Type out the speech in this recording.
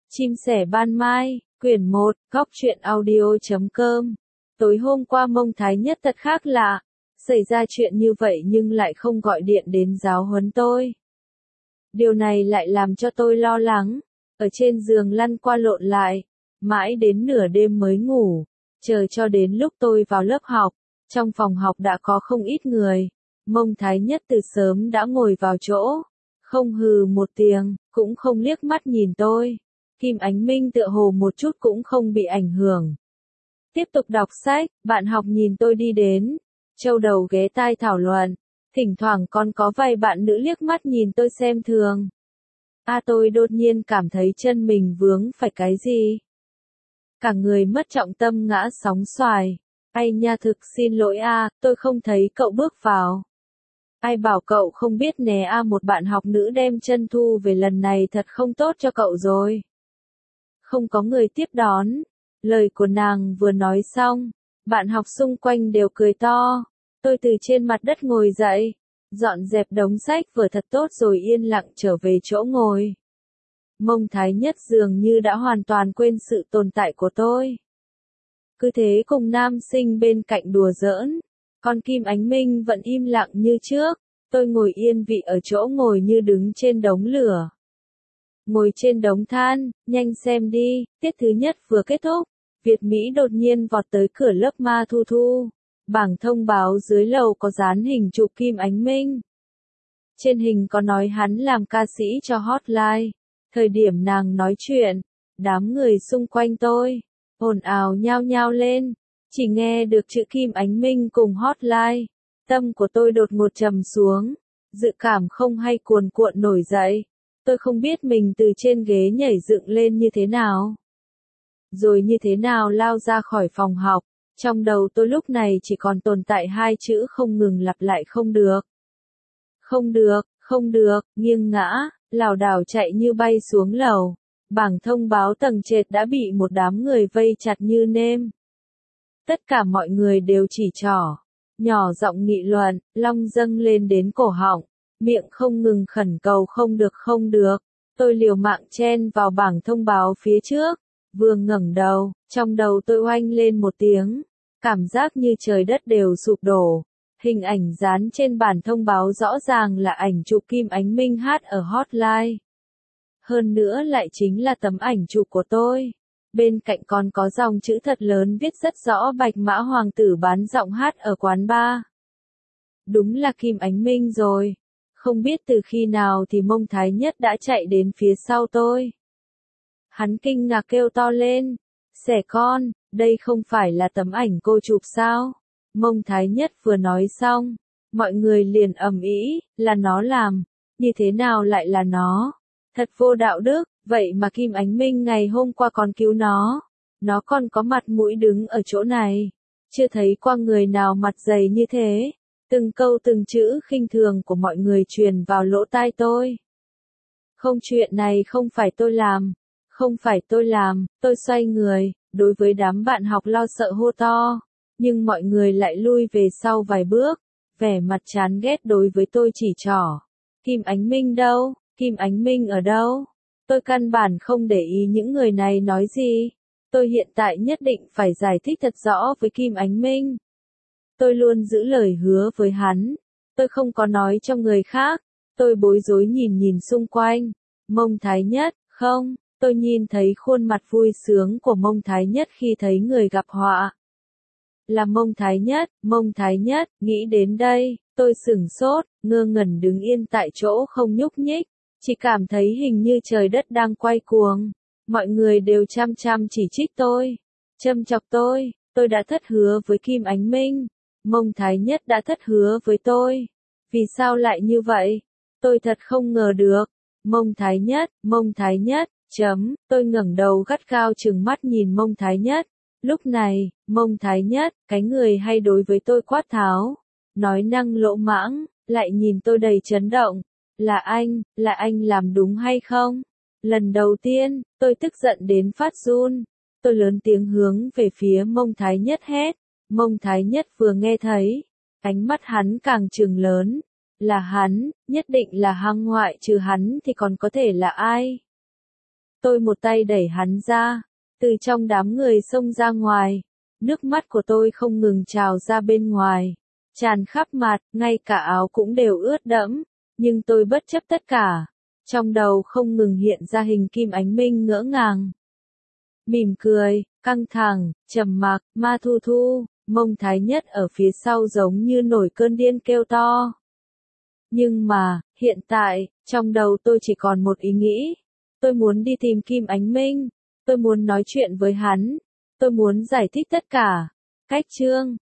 Chim sẻ ban mai, quyển 1, góc truyện audio.com. Tối hôm qua Mông Thái Nhất thật khác lạ, xảy ra chuyện như vậy nhưng lại không gọi điện đến giáo huấn tôi. Điều này lại làm cho tôi lo lắng, ở trên giường lăn qua lộn lại, mãi đến nửa đêm mới ngủ, chờ cho đến lúc tôi vào lớp học, trong phòng học đã có không ít người. Mông Thái Nhất từ sớm đã ngồi vào chỗ, không hừ một tiếng, cũng không liếc mắt nhìn tôi. Kim Ánh Minh tựa hồ một chút cũng không bị ảnh hưởng. Tiếp tục đọc sách, bạn học nhìn tôi đi đến, châu đầu ghé tai thảo luận, thỉnh thoảng còn có vài bạn nữ liếc mắt nhìn tôi xem thường. Tôi đột nhiên cảm thấy chân mình vướng phải cái gì. Cả người mất trọng tâm ngã sóng xoài. Ai nha, thực xin lỗi tôi không thấy cậu bước vào. Ai bảo cậu không biết né một bạn học nữ đem chân thu về lần này thật không tốt cho cậu rồi. Không có người tiếp đón. Lời của nàng vừa nói xong, bạn học xung quanh đều cười to. Tôi từ trên mặt đất ngồi dậy, dọn dẹp đống sách vừa thật tốt rồi yên lặng trở về chỗ ngồi. Mông Thái Nhất dường như đã hoàn toàn quên sự tồn tại của tôi. Cứ thế cùng nam sinh bên cạnh đùa giỡn, còn Kim Ánh Minh vẫn im lặng như trước. Tôi ngồi yên vị ở chỗ ngồi như đứng trên đống lửa. Ngồi trên đống than, nhanh xem đi, tiết thứ nhất vừa kết thúc. Việt Mỹ đột nhiên vọt tới cửa lớp Ma Thu Thu. Bảng thông báo dưới lầu có dán hình chụp Kim Ánh Minh. Trên hình có nói hắn làm ca sĩ cho Hotline. Thời điểm nàng nói chuyện, đám người xung quanh tôi ồn ào nhao nhao lên, chỉ nghe được chữ Kim Ánh Minh cùng Hotline. Tâm của tôi đột ngột trầm xuống, dự cảm không hay cuồn cuộn nổi dậy. Tôi không biết mình từ trên ghế nhảy dựng lên như thế nào, rồi như thế nào lao ra khỏi phòng học. Trong đầu tôi lúc này chỉ còn tồn tại hai chữ không ngừng lặp lại: không được. Không được, không được, nghiêng ngã, lảo đảo chạy như bay xuống lầu. Bảng thông báo tầng trệt đã bị một đám người vây chặt như nêm. Tất cả mọi người đều chỉ trỏ, nhỏ giọng nghị luận, long dâng lên đến cổ họng, miệng không ngừng khẩn cầu không được không được. Tôi liều mạng chen vào bảng thông báo phía trước, vừa ngẩng đầu, trong đầu tôi oanh lên một tiếng, cảm giác như trời đất đều sụp đổ. Hình ảnh dán trên bản thông báo rõ ràng là ảnh chụp Kim Ánh Minh hát ở Hotline. Hơn nữa lại chính là tấm ảnh chụp của tôi. Bên cạnh còn có dòng chữ thật lớn viết rất rõ Bạch Mã Hoàng tử bán giọng hát ở quán bar. Đúng là Kim Ánh Minh rồi. Không biết từ khi nào thì Mông Thái Nhất đã chạy đến phía sau tôi. Hắn kinh ngạc kêu to lên, "Xẻ con, đây không phải là tấm ảnh cô chụp sao?" Mông Thái Nhất vừa nói xong, mọi người liền ầm ĩ, "Là nó làm, như thế nào lại là nó? Thật vô đạo đức, vậy mà Kim Ánh Minh ngày hôm qua còn cứu nó còn có mặt mũi đứng ở chỗ này. Chưa thấy qua người nào mặt dày như thế." Từng câu từng chữ khinh thường của mọi người truyền vào lỗ tai tôi. Không, chuyện này không phải tôi làm. Không phải tôi làm. Tôi xoay người, đối với đám bạn học lo sợ hô to. Nhưng mọi người lại lui về sau vài bước, vẻ mặt chán ghét đối với tôi chỉ trỏ. Kim Ánh Minh đâu? Kim Ánh Minh ở đâu? Tôi căn bản không để ý những người này nói gì. Tôi hiện tại nhất định phải giải thích thật rõ với Kim Ánh Minh. Tôi luôn giữ lời hứa với hắn. Tôi không có nói cho người khác. Tôi bối rối nhìn xung quanh. Mông Thái Nhất, không, tôi nhìn thấy khuôn mặt vui sướng của Mông Thái Nhất khi thấy người gặp họa. Là Mông Thái Nhất, nghĩ đến đây, tôi sửng sốt, ngơ ngẩn đứng yên tại chỗ không nhúc nhích, chỉ cảm thấy hình như trời đất đang quay cuồng. Mọi người đều chăm chỉ trích tôi, châm chọc tôi đã thất hứa với Kim Ánh Minh, Mông Thái Nhất đã thất hứa với tôi. Vì sao lại như vậy? Tôi thật không ngờ được. Mông Thái Nhất, tôi ngẩng đầu gắt gao trừng mắt nhìn Mông Thái Nhất. Lúc này, Mông Thái Nhất, cái người hay đối với tôi quát tháo, nói năng lỗ mãng, lại nhìn tôi đầy chấn động. Là anh làm đúng hay không? Lần đầu tiên, tôi tức giận đến phát run. Tôi lớn tiếng hướng về phía Mông Thái Nhất hét. Mông Thái Nhất vừa nghe thấy, ánh mắt hắn càng trừng lớn. Là hắn, nhất định là hắn, ngoại trừ hắn thì còn có thể là ai? Tôi một tay đẩy hắn ra, từ trong đám người xông ra ngoài. Nước mắt của tôi không ngừng trào ra bên ngoài, tràn khắp mặt, ngay cả áo cũng đều ướt đẫm, nhưng tôi bất chấp tất cả. Trong đầu không ngừng hiện ra hình Kim Ánh Minh ngỡ ngàng, mỉm cười, căng thẳng, trầm mặc, Ma Thu Thu, Mông Thái Nhất ở phía sau giống như nổi cơn điên kêu to. Nhưng mà, hiện tại, trong đầu tôi chỉ còn một ý nghĩ. Tôi muốn đi tìm Kim Ánh Minh, tôi muốn nói chuyện với hắn, tôi muốn giải thích tất cả. Cách chương